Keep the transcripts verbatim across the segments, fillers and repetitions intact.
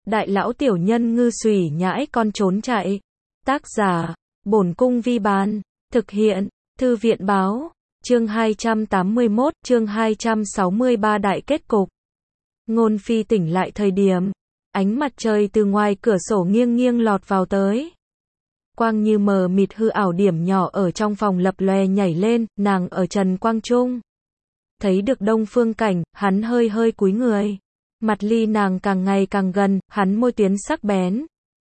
đại lão tiểu nhân ngư xùy nhãi con trốn chạy. Tác giả, Bổn Cung Vi Bán. Thực hiện, Thư viện Báo. Chương hai trăm tám mươi mốt, chương hai trăm sáu mươi ba đại kết cục. Ngôn Phi tỉnh lại thời điểm, ánh mặt trời từ ngoài cửa sổ nghiêng nghiêng lọt vào tới. Quang như mờ mịt hư ảo điểm nhỏ ở trong phòng lập lòe nhảy lên, nàng ở trần quang trung. Thấy được Đông Phương Cảnh, hắn hơi hơi cúi người. Mặt ly nàng càng ngày càng gần, hắn môi tuyến sắc bén.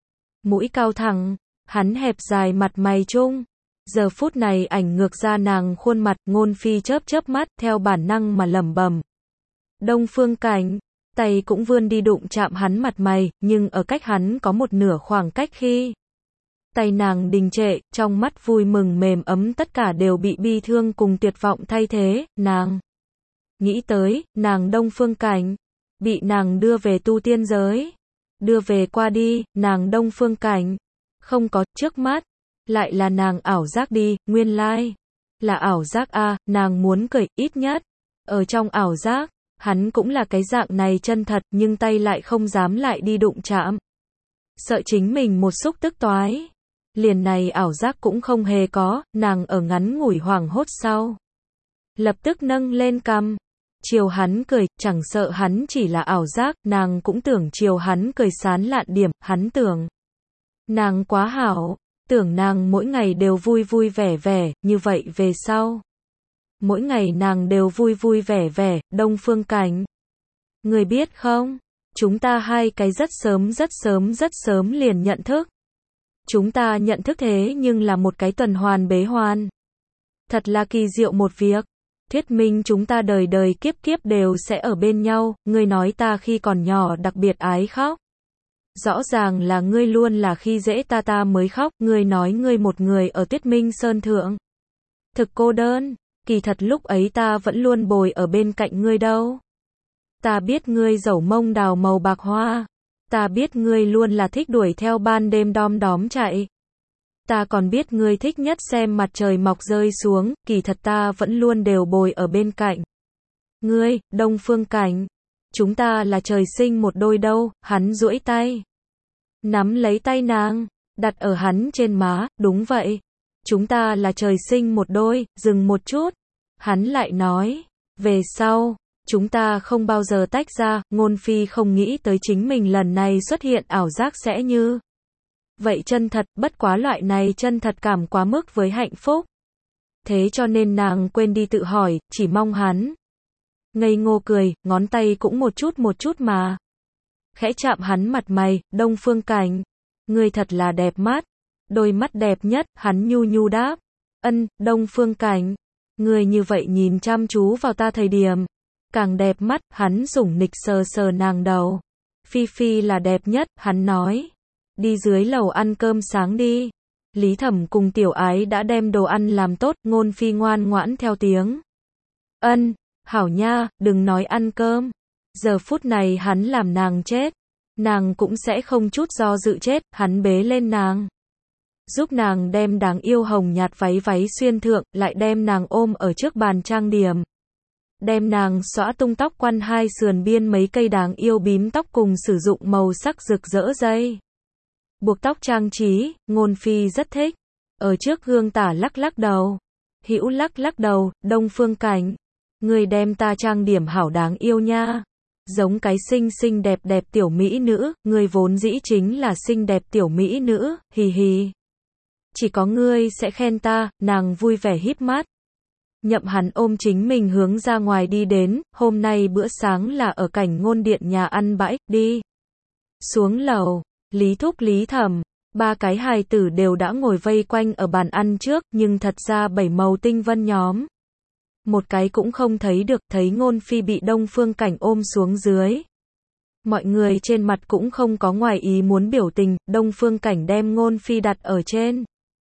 Mũi cao thẳng, hắn hẹp dài mặt mày trung. Giờ phút này ảnh ngược ra nàng khuôn mặt, Ngôn Phi chớp chớp mắt, theo bản năng mà lẩm bẩm. Đông Phương Cảnh, tay cũng vươn đi đụng chạm hắn mặt mày, nhưng ở cách hắn có một nửa khoảng cách khi tay nàng đình trệ, trong mắt vui mừng mềm ấm tất cả đều bị bi thương cùng tuyệt vọng thay thế, nàng nghĩ tới, nàng Đông Phương Cảnh, bị nàng đưa về tu tiên giới, đưa về qua đi, nàng Đông Phương Cảnh, không có, trước mắt, lại là nàng ảo giác đi, nguyên lai, là ảo giác a, nàng muốn cười, ít nhất, ở trong ảo giác, hắn cũng là cái dạng này chân thật, nhưng tay lại không dám lại đi đụng chạm. Sợ chính mình một xúc tức toái. Liền này ảo giác cũng không hề có, nàng ở ngắn ngủi hoảng hốt sau. Lập tức nâng lên cằm, chiều hắn cười, chẳng sợ hắn chỉ là ảo giác, nàng cũng tưởng chiều hắn cười sán lạn điểm, hắn tưởng. Nàng quá hảo, tưởng nàng mỗi ngày đều vui vui vẻ vẻ, như vậy về sau. Mỗi ngày nàng đều vui vui vẻ vẻ, Đông Phương Cảnh. Người biết không, chúng ta hai cái rất sớm rất sớm rất sớm liền nhận thức. Chúng ta nhận thức thế nhưng là một cái tuần hoàn bế hoàn. Thật là kỳ diệu một việc. Thuyết minh chúng ta đời đời kiếp kiếp đều sẽ ở bên nhau, ngươi nói ta khi còn nhỏ đặc biệt ái khóc. Rõ ràng là ngươi luôn là khi dễ ta ta mới khóc, ngươi nói ngươi một người ở Tuyết Minh Sơn Thượng. Thực cô đơn, kỳ thật lúc ấy ta vẫn luôn bồi ở bên cạnh ngươi đâu. Ta biết ngươi dẫu mông đào màu bạc hoa. Ta biết ngươi luôn là thích đuổi theo ban đêm đom đóm chạy. Ta còn biết ngươi thích nhất xem mặt trời mọc rơi xuống, kỳ thật ta vẫn luôn đều bồi ở bên cạnh. Ngươi, Đông Phương Cảnh, chúng ta là trời sinh một đôi đâu, hắn duỗi tay. Nắm lấy tay nàng, đặt ở hắn trên má, đúng vậy. Chúng ta là trời sinh một đôi, dừng một chút. Hắn lại nói, về sau. Chúng ta không bao giờ tách ra, Ngôn Phi không nghĩ tới chính mình lần này xuất hiện ảo giác sẽ như vậy chân thật, bất quá loại này chân thật cảm quá mức với hạnh phúc. Thế cho nên nàng quên đi tự hỏi, chỉ mong hắn. Ngây ngô cười, ngón tay cũng một chút một chút mà. Khẽ chạm hắn mặt mày, Đông Phương Cảnh. Ngươi thật là đẹp mắt. Đôi mắt đẹp nhất, hắn nhu nhu đáp. Ân, Đông Phương Cảnh. Ngươi như vậy nhìn chăm chú vào ta thời điểm. Càng đẹp mắt, hắn sủng nịch sờ sờ nàng đầu. Phi Phi là đẹp nhất, hắn nói. Đi dưới lầu ăn cơm sáng đi. Lý Thẩm cùng Tiểu Ái đã đem đồ ăn làm tốt, Ngôn Phi ngoan ngoãn theo tiếng. Ân, hảo nha, đừng nói ăn cơm. Giờ phút này hắn làm nàng chết. Nàng cũng sẽ không chút do dự chết, hắn bế lên nàng. Giúp nàng đem đáng yêu hồng nhạt váy váy xuyên thượng, lại đem nàng ôm ở trước bàn trang điểm. Đem nàng xõa tung tóc quăn hai sườn biên mấy cây đáng yêu bím tóc cùng sử dụng màu sắc rực rỡ dây. Buộc tóc trang trí, Ngôn Phi rất thích. Ở trước gương tả lắc lắc đầu. Hữu lắc lắc đầu, Đông Phương Cảnh. Người đem ta trang điểm hảo đáng yêu nha. Giống cái xinh xinh đẹp đẹp tiểu mỹ nữ, người vốn dĩ chính là xinh đẹp tiểu mỹ nữ, hì hì. Chỉ có ngươi sẽ khen ta, nàng vui vẻ híp mắt. Nhậm hắn ôm chính mình hướng ra ngoài đi đến, hôm nay bữa sáng là ở cảnh Ngôn điện nhà ăn bãi, đi. Xuống lầu, Lý Thúc Lý Thẩm, ba cái hài tử đều đã ngồi vây quanh ở bàn ăn trước, nhưng thật ra bảy màu tinh vân nhóm. Một cái cũng không thấy được, thấy Ngôn Phi bị Đông Phương Cảnh ôm xuống dưới. Mọi người trên mặt cũng không có ngoài ý muốn biểu tình, Đông Phương Cảnh đem Ngôn Phi đặt ở trên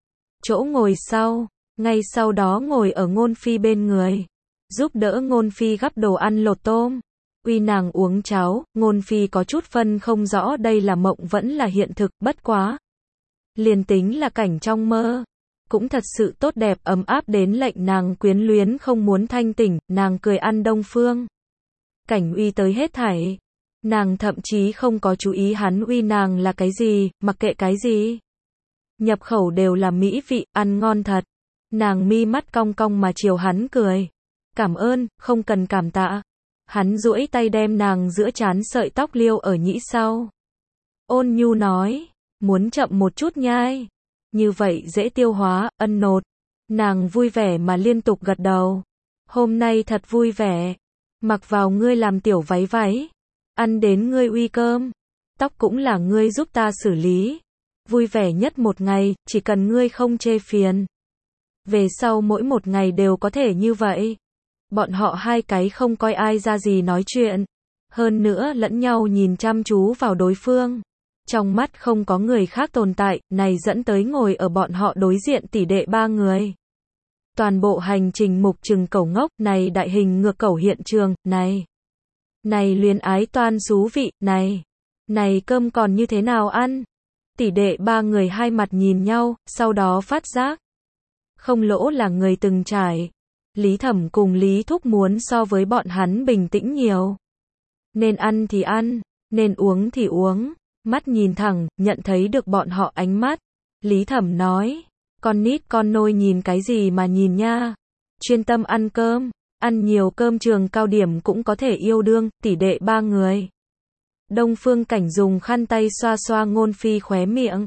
chỗ ngồi sau. Ngay sau đó ngồi ở Ngôn Phi bên người, giúp đỡ Ngôn Phi gắp đồ ăn lột tôm, uy nàng uống cháo. Ngôn Phi có chút phân không rõ đây là mộng vẫn là hiện thực, bất quá. Liền tính là cảnh trong mơ, cũng thật sự tốt đẹp ấm áp đến lệnh nàng quyến luyến không muốn thanh tỉnh, nàng cười ăn Đông Phương Cảnh uy tới hết thảy. Nàng thậm chí không có chú ý hắn uy nàng là cái gì, mặc kệ cái gì. Nhập khẩu đều là mỹ vị, ăn ngon thật. Nàng mi mắt cong cong mà chiều hắn cười. Cảm ơn, không cần cảm tạ. Hắn duỗi tay đem nàng giữa trán sợi tóc liêu ở nhĩ sau. Ôn nhu nói, muốn chậm một chút nhai. Như vậy dễ tiêu hóa, ân nột. Nàng vui vẻ mà liên tục gật đầu. Hôm nay thật vui vẻ. Mặc vào ngươi làm tiểu váy váy. Ăn đến ngươi uy cơm. Tóc cũng là ngươi giúp ta xử lý. Vui vẻ nhất một ngày, chỉ cần ngươi không chê phiền. Về sau mỗi một ngày đều có thể như vậy. Bọn họ hai cái không coi ai ra gì nói chuyện. Hơn nữa lẫn nhau nhìn chăm chú vào đối phương. Trong mắt không có người khác tồn tại, này dẫn tới ngồi ở bọn họ đối diện tỷ đệ ba người. Toàn bộ hành trình mục trừng cẩu ngốc, này đại hình ngược cẩu hiện trường, này. Này luyến ái toan xú vị, này. Này cơm còn như thế nào ăn? Tỷ đệ ba người hai mặt nhìn nhau, sau đó phát giác. Không lỗ là người từng trải. Lý Thẩm cùng Lý Thúc muốn so với bọn hắn bình tĩnh nhiều. Nên ăn thì ăn, nên uống thì uống. Mắt nhìn thẳng, nhận thấy được bọn họ ánh mắt. Lý Thẩm nói, con nít con nôi nhìn cái gì mà nhìn nha. Chuyên tâm ăn cơm, ăn nhiều cơm trường cao điểm cũng có thể yêu đương, tỷ đệ ba người. Đông Phương Cảnh dùng khăn tay xoa xoa Ngôn Phi khóe miệng.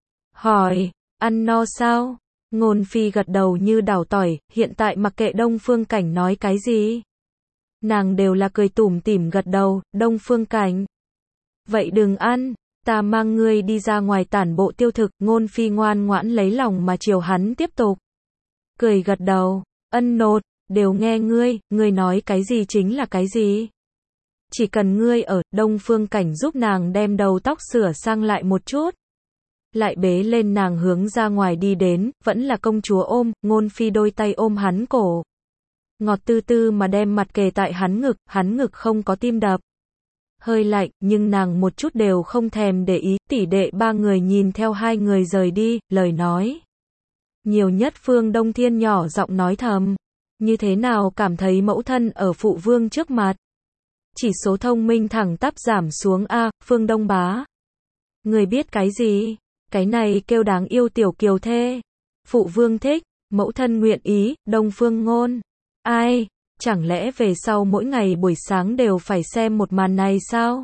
Hỏi, ăn no sao? Ngôn Phi gật đầu như đảo tỏi, hiện tại mặc kệ Đông Phương Cảnh nói cái gì. Nàng đều là cười tủm tỉm gật đầu, Đông Phương Cảnh. Vậy đừng ăn, ta mang ngươi đi ra ngoài tản bộ tiêu thực, Ngôn Phi ngoan ngoãn lấy lòng mà chiều hắn tiếp tục. Cười gật đầu, ân nột, đều nghe ngươi, ngươi nói cái gì chính là cái gì. Chỉ cần ngươi ở, Đông Phương Cảnh giúp nàng đem đầu tóc sửa sang lại một chút. Lại bế lên nàng hướng ra ngoài đi đến, vẫn là công chúa ôm, Ngôn Phi đôi tay ôm hắn cổ. Ngọt tư tư mà đem mặt kề tại hắn ngực, hắn ngực không có tim đập. Hơi lạnh, nhưng nàng một chút đều không thèm để ý, tỷ đệ ba người nhìn theo hai người rời đi, lời nói. Nhiều nhất Phương Đông Thiên nhỏ giọng nói thầm. Như thế nào cảm thấy mẫu thân ở phụ vương trước mặt? Chỉ số thông minh thẳng tắp giảm xuống a, Phương Đông bá. Người biết cái gì? Cái này kêu đáng yêu tiểu kiều thê. Phụ vương thích, mẫu thân nguyện ý, Đông Phương Ngôn. Ai, chẳng lẽ về sau mỗi ngày buổi sáng đều phải xem một màn này sao?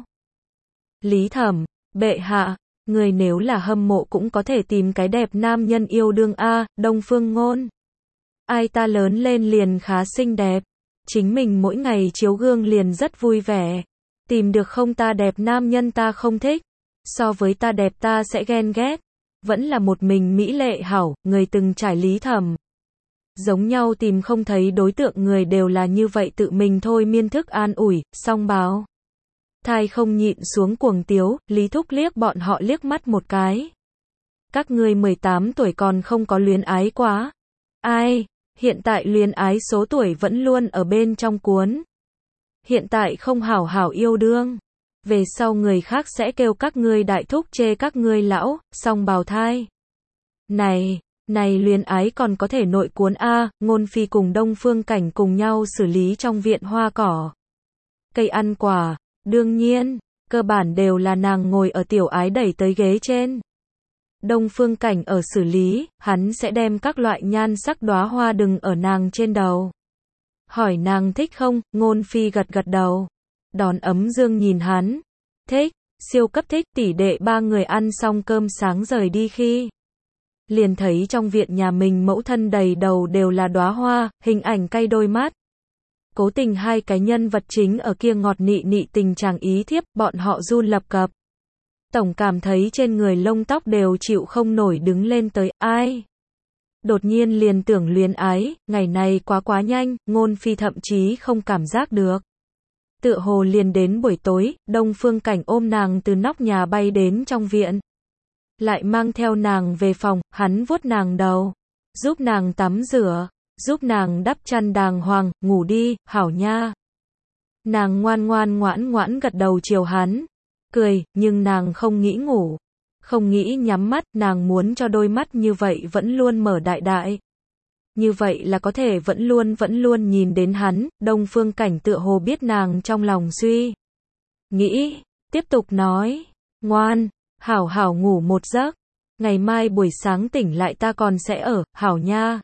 Lý Thẩm, bệ hạ, người nếu là hâm mộ cũng có thể tìm cái đẹp nam nhân yêu đương a, Đông Phương Ngôn. Ai ta lớn lên liền khá xinh đẹp. Chính mình mỗi ngày chiếu gương liền rất vui vẻ. Tìm được không ta đẹp nam nhân ta không thích. So với ta đẹp ta sẽ ghen ghét. Vẫn là một mình mỹ lệ hảo, người từng trải Lý Thẩm. Giống nhau tìm không thấy đối tượng người đều là như vậy tự mình thôi miên thức an ủi, song báo. Thai không nhịn xuống cuồng tiếu, Lý Thúc liếc bọn họ liếc mắt một cái. Các ngươi mười tám tuổi còn không có luyến ái quá. Ai, hiện tại luyến ái số tuổi vẫn luôn ở bên trong cuốn. Hiện tại không hảo hảo yêu đương. Về sau người khác sẽ kêu các ngươi đại thúc chê các ngươi lão, song bào thai. Này, này luyến ái còn có thể nội cuốn a, Ngôn Phi cùng Đông Phương Cảnh cùng nhau xử lý trong viện hoa cỏ. Cây ăn quả, đương nhiên, cơ bản đều là nàng ngồi ở tiểu ái đẩy tới ghế trên. Đông Phương Cảnh ở xử lý, hắn sẽ đem các loại nhan sắc đóa hoa đừng ở nàng trên đầu. Hỏi nàng thích không, Ngôn Phi gật gật đầu. Đón ấm dương nhìn hắn. Thích, siêu cấp thích, tỷ đệ ba người ăn xong cơm sáng rời đi khi. Liền thấy trong viện nhà mình mẫu thân đầy đầu đều là đóa hoa, hình ảnh cay đôi mắt. Cố tình hai cái nhân vật chính ở kia ngọt nị nị tình chàng ý thiếp, bọn họ run lập cập. Tổng cảm thấy trên người lông tóc đều chịu không nổi đứng lên tới, ai? Đột nhiên liền tưởng luyến ái, ngày này quá quá nhanh, Ngôn Phi thậm chí không cảm giác được. Tựa hồ liền đến buổi tối, Đông Phương Cảnh ôm nàng từ nóc nhà bay đến trong viện. Lại mang theo nàng về phòng, hắn vuốt nàng đầu, giúp nàng tắm rửa, giúp nàng đắp chăn đàng hoàng, ngủ đi, hảo nha. Nàng ngoan ngoan ngoãn ngoãn gật đầu chiều hắn, cười, nhưng nàng không nghĩ ngủ, không nghĩ nhắm mắt, nàng muốn cho đôi mắt như vậy vẫn luôn mở đại đại. Như vậy là có thể vẫn luôn vẫn luôn nhìn đến hắn, Đông Phương Cảnh tựa hồ biết nàng trong lòng suy nghĩ, tiếp tục nói, ngoan, hảo hảo ngủ một giấc, ngày mai buổi sáng tỉnh lại ta còn sẽ ở, hảo nha.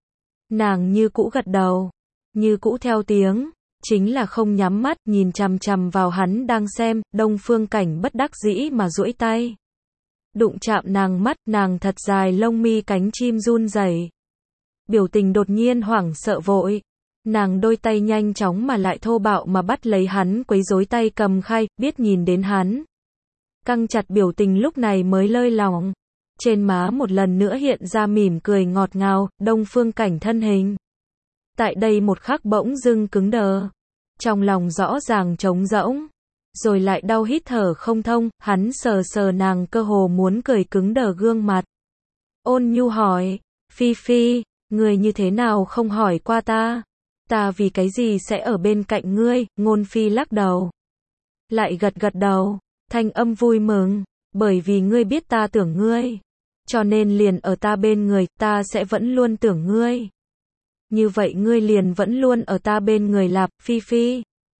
Nàng như cũ gật đầu, như cũ theo tiếng, chính là không nhắm mắt, nhìn chằm chằm vào hắn đang xem, Đông Phương Cảnh bất đắc dĩ mà duỗi tay. Đụng chạm nàng mắt, nàng thật dài lông mi cánh chim run rẩy. Biểu tình đột nhiên hoảng sợ vội. Nàng đôi tay nhanh chóng mà lại thô bạo mà bắt lấy hắn quấy rối tay cầm khay, biết nhìn đến hắn. Căng chặt biểu tình lúc này mới lơi lỏng. Trên má một lần nữa hiện ra mỉm cười ngọt ngào, Đông Phương Cảnh thân hình. Tại đây một khắc bỗng dưng cứng đờ. Trong lòng rõ ràng trống rỗng. Rồi lại đau hít thở không thông, hắn sờ sờ nàng cơ hồ muốn cười cứng đờ gương mặt. Ôn nhu hỏi, Phi Phi, người như thế nào không hỏi qua ta? Ta vì cái gì sẽ ở bên cạnh ngươi? Ngôn Phi lắc đầu. Lại gật gật đầu, thanh âm vui mừng, bởi vì ngươi biết ta tưởng ngươi. Cho nên liền ở ta bên người, ta sẽ vẫn luôn tưởng ngươi. Như vậy ngươi liền vẫn luôn ở ta bên người lạp, Phi Phi.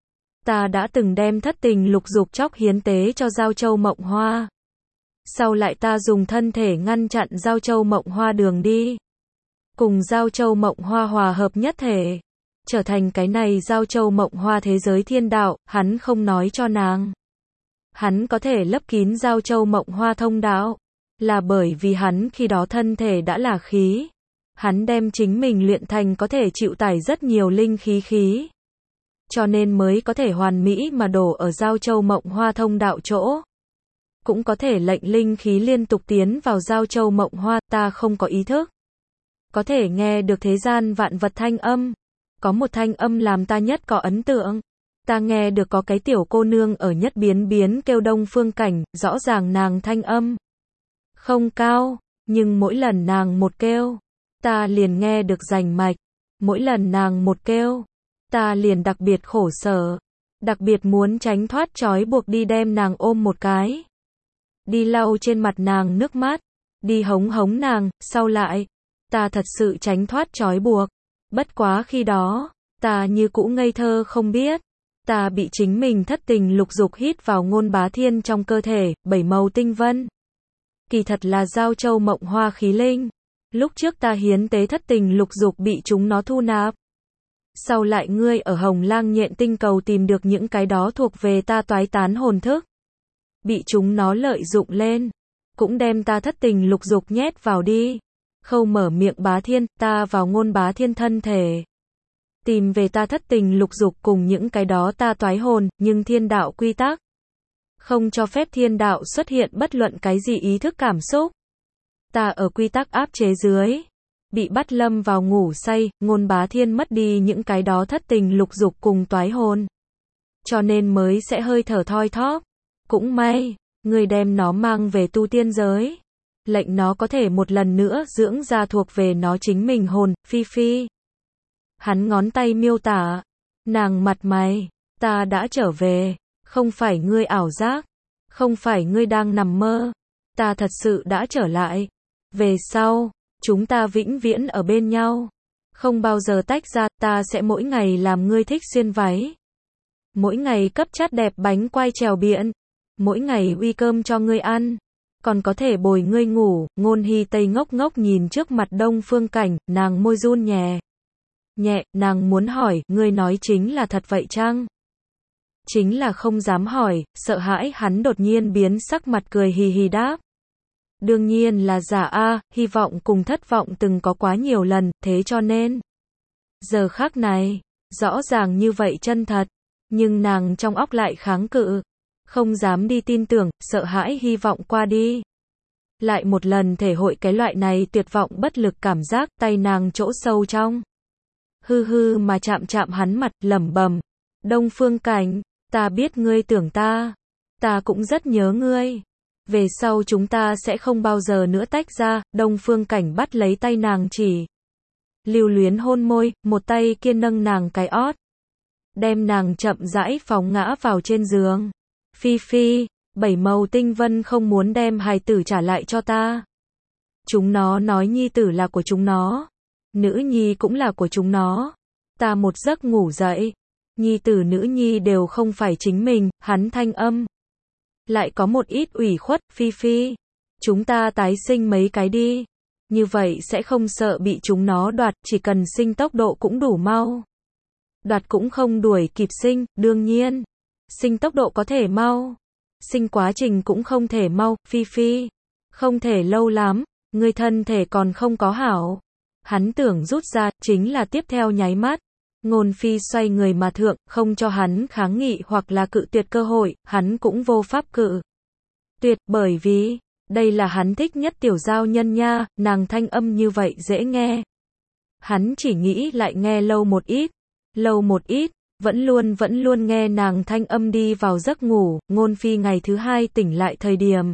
Ta đã từng đem thất tình lục dục chóc hiến tế cho Giao Châu Mộng Hoa. Sau lại ta dùng thân thể ngăn chặn Giao Châu Mộng Hoa đường đi. Cùng Giao Châu Mộng Hoa hòa hợp nhất thể. Trở thành cái này Giao Châu Mộng Hoa thế giới thiên đạo, hắn không nói cho nàng. Hắn có thể lấp kín Giao Châu Mộng Hoa thông đạo. Là bởi vì hắn khi đó thân thể đã là khí. Hắn đem chính mình luyện thành có thể chịu tải rất nhiều linh khí khí. Cho nên mới có thể hoàn mỹ mà đổ ở Giao Châu Mộng Hoa thông đạo chỗ. Cũng có thể lệnh linh khí liên tục tiến vào Giao Châu Mộng Hoa, ta không có ý thức. Có thể nghe được thế gian vạn vật thanh âm. Có một thanh âm làm ta nhất có ấn tượng. Ta nghe được có cái tiểu cô nương ở nhất biến biến kêu Đông Phương Cảnh, rõ ràng nàng thanh âm không cao, nhưng mỗi lần nàng một kêu, ta liền nghe được rành mạch. Mỗi lần nàng một kêu, ta liền đặc biệt khổ sở, đặc biệt muốn tránh thoát trói buộc đi đem nàng ôm một cái. Đi lau trên mặt nàng nước mắt, đi hống hống nàng, sau lại, ta thật sự tránh thoát trói buộc. Bất quá khi đó, ta như cũ ngây thơ không biết, ta bị chính mình thất tình lục dục hít vào Ngôn Bá Thiên trong cơ thể, bảy màu tinh vân. Kỳ thật là Giao Châu Mộng Hoa khí linh. Lúc trước ta hiến tế thất tình lục dục bị chúng nó thu nạp. Sau lại ngươi ở Hồng Lang Nhện tinh cầu tìm được những cái đó thuộc về ta toái tán hồn thức. Bị chúng nó lợi dụng lên. Cũng đem ta thất tình lục dục nhét vào đi. Khâu mở miệng Bá Thiên, ta vào Ngôn Bá Thiên thân thể. Tìm về ta thất tình lục dục cùng những cái đó ta toái hồn, nhưng thiên đạo quy tắc. Không cho phép thiên đạo xuất hiện bất luận cái gì ý thức cảm xúc. Ta ở quy tắc áp chế dưới. Bị bắt lâm vào ngủ say, Ngôn Bá Thiên mất đi những cái đó thất tình lục dục cùng toái hồn. Cho nên mới sẽ hơi thở thoi thóp. Cũng may, người đem nó mang về tu tiên giới. Lệnh nó có thể một lần nữa dưỡng ra thuộc về nó chính mình hồn, Phi Phi. Hắn ngón tay miêu tả. Nàng mặt mày, ta đã trở về. Không phải ngươi ảo giác. Không phải ngươi đang nằm mơ. Ta thật sự đã trở lại. Về sau, chúng ta vĩnh viễn ở bên nhau. Không bao giờ tách ra, ta sẽ mỗi ngày làm ngươi thích xuyên váy. Mỗi ngày cấp chát đẹp bánh quai trèo biển. Mỗi ngày uy cơm cho ngươi ăn. Còn có thể bồi ngươi ngủ. Ngôn Hy Tây ngốc ngốc nhìn trước mặt Đông Phương Cảnh, nàng môi run nhẹ. Nhẹ, nàng muốn hỏi, ngươi nói chính là thật vậy chăng? Chính là không dám hỏi, sợ hãi hắn đột nhiên biến sắc mặt cười hì hì đáp. Đương nhiên là giả a, hy vọng cùng thất vọng từng có quá nhiều lần, thế cho nên. Giờ khắc này, rõ ràng như vậy chân thật, nhưng nàng trong óc lại kháng cự. Không dám đi tin tưởng, sợ hãi hy vọng qua đi. Lại một lần thể hội cái loại này tuyệt vọng bất lực cảm giác, tay nàng chỗ sâu trong. Hư hư mà chạm chạm hắn mặt, lẩm bẩm. Đông Phương Cảnh, ta biết ngươi tưởng ta. Ta cũng rất nhớ ngươi. Về sau chúng ta sẽ không bao giờ nữa tách ra. Đông Phương Cảnh bắt lấy tay nàng chỉ. Lưu luyến hôn môi, một tay kia nâng nàng cái ót. Đem nàng chậm rãi phóng ngã vào trên giường. Phi Phi, bảy màu tinh vân không muốn đem hài tử trả lại cho ta. Chúng nó nói nhi tử là của chúng nó. Nữ nhi cũng là của chúng nó. Ta một giấc ngủ dậy. Nhi tử nữ nhi đều không phải chính mình, hắn thanh âm. Lại có một ít ủy khuất, Phi Phi. Chúng ta tái sinh mấy cái đi. Như vậy sẽ không sợ bị chúng nó đoạt, chỉ cần sinh tốc độ cũng đủ mau. Đoạt cũng không đuổi kịp sinh, đương nhiên. Sinh tốc độ có thể mau. Sinh quá trình cũng không thể mau, Phi Phi. Không thể lâu lắm, người thân thể còn không có hảo. Hắn tưởng rút ra, chính là tiếp theo nháy mắt. Ngôn Phi xoay người mà thượng, không cho hắn kháng nghị hoặc là cự tuyệt cơ hội, hắn cũng vô pháp cự tuyệt, bởi vì, đây là hắn thích nhất tiểu giao nhân nha, nàng thanh âm như vậy dễ nghe. Hắn chỉ nghĩ lại nghe lâu một ít, lâu một ít, vẫn luôn vẫn luôn nghe nàng thanh âm đi vào giấc ngủ, Ngôn Phi ngày thứ hai tỉnh lại thời điểm.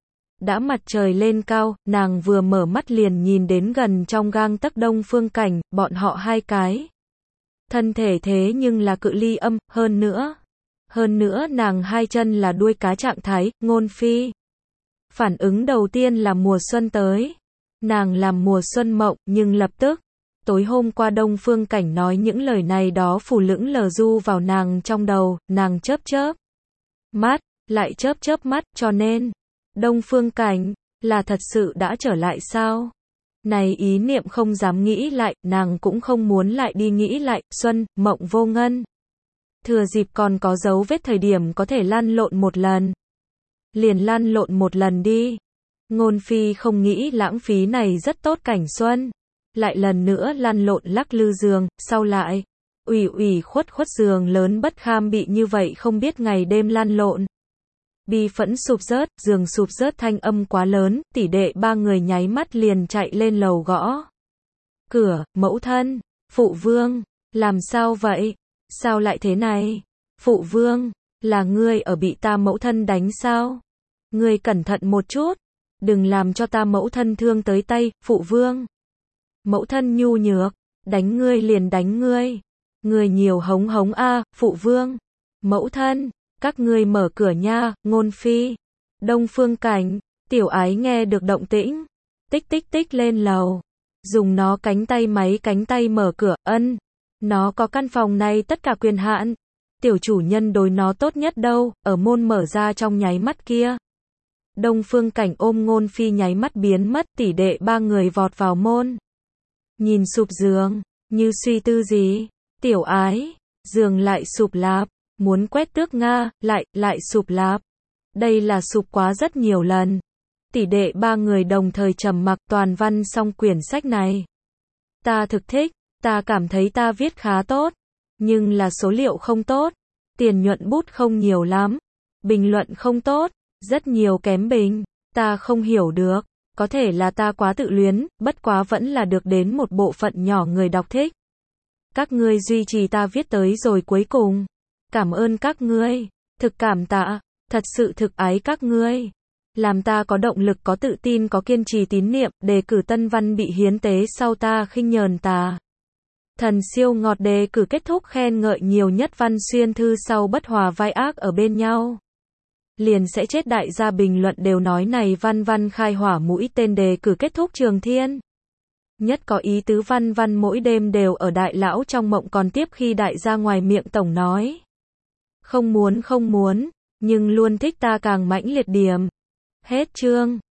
Đã mặt trời lên cao, nàng vừa mở mắt liền nhìn đến gần trong gang tấc Đông Phương Cảnh, bọn họ hai cái. Thân thể thế nhưng là cự ly âm, hơn nữa. Hơn nữa nàng hai chân là đuôi cá trạng thái, Ngôn Phi. Phản ứng đầu tiên là mùa xuân tới. Nàng làm mùa xuân mộng, nhưng lập tức. Tối hôm qua Đông Phương Cảnh nói những lời này đó phủ lững lờ du vào nàng trong đầu, nàng chớp chớp mắt, lại chớp chớp mắt, cho nên. Đông Phương Cảnh, là thật sự đã trở lại sao? Này ý niệm không dám nghĩ lại, nàng cũng không muốn lại đi nghĩ lại, xuân, mộng vô ngân. Thừa dịp còn có dấu vết thời điểm có thể lăn lộn một lần. Liền lăn lộn một lần đi. Ngôn Phi không nghĩ lãng phí này rất tốt cảnh xuân. Lại lần nữa lăn lộn lắc lư giường, sau lại. Ủy ủy khuất khuất giường lớn bất kham bị như vậy không biết ngày đêm lăn lộn. Bi phẫn sụp rớt, giường sụp rớt thanh âm quá lớn, tỷ đệ ba người nháy mắt liền chạy lên lầu gõ. Cửa, mẫu thân, phụ vương, làm sao vậy? Sao lại thế này? Phụ vương, là ngươi ở bị ta mẫu thân đánh sao? Ngươi cẩn thận một chút, đừng làm cho ta mẫu thân thương tới tay, phụ vương. Mẫu thân nhu nhược, đánh ngươi liền đánh ngươi. Ngươi nhiều hống hống a, phụ vương. Mẫu thân. Các ngươi mở cửa nha, Ngôn Phi. Đông Phương Cảnh, tiểu ái nghe được động tĩnh. Tích tích tích lên lầu. Dùng nó cánh tay máy cánh tay mở cửa, ân. Nó có căn phòng này tất cả quyền hạn. Tiểu chủ nhân đối nó tốt nhất đâu, ở môn mở ra trong nháy mắt kia. Đông Phương Cảnh ôm Ngôn Phi nháy mắt biến mất, tỷ đệ ba người vọt vào môn. Nhìn sụp giường, như suy tư gì. Tiểu ái, giường lại sụp lạp. Muốn quét tước Nga, lại, lại sụp lạp. Đây là sụp quá rất nhiều lần. Tỷ đệ ba người đồng thời trầm mặc toàn văn xong quyển sách này. Ta thực thích, ta cảm thấy ta viết khá tốt. Nhưng là số liệu không tốt. Tiền nhuận bút không nhiều lắm. Bình luận không tốt. Rất nhiều kém bình. Ta không hiểu được. Có thể là ta quá tự luyến, bất quá vẫn là được đến một bộ phận nhỏ người đọc thích. Các ngươi duy trì ta viết tới rồi cuối cùng. Cảm ơn các ngươi, thực cảm tạ, thật sự thực ái các ngươi. Làm ta có động lực có tự tin có kiên trì tín niệm, đề cử tân văn bị hiến tế sau ta khinh nhờn tà. Thần siêu ngọt đề cử kết thúc khen ngợi nhiều nhất văn xuyên thư sau bất hòa vai ác ở bên nhau. Liền sẽ chết đại gia bình luận đều nói này văn văn khai hỏa mũi tên đề cử kết thúc trường thiên. Nhất có ý tứ văn văn mỗi đêm đều ở đại lão trong mộng còn tiếp khi đại gia ngoài miệng tổng nói. Không muốn không muốn, nhưng luôn thích ta càng mãnh liệt điểm. Hết chương.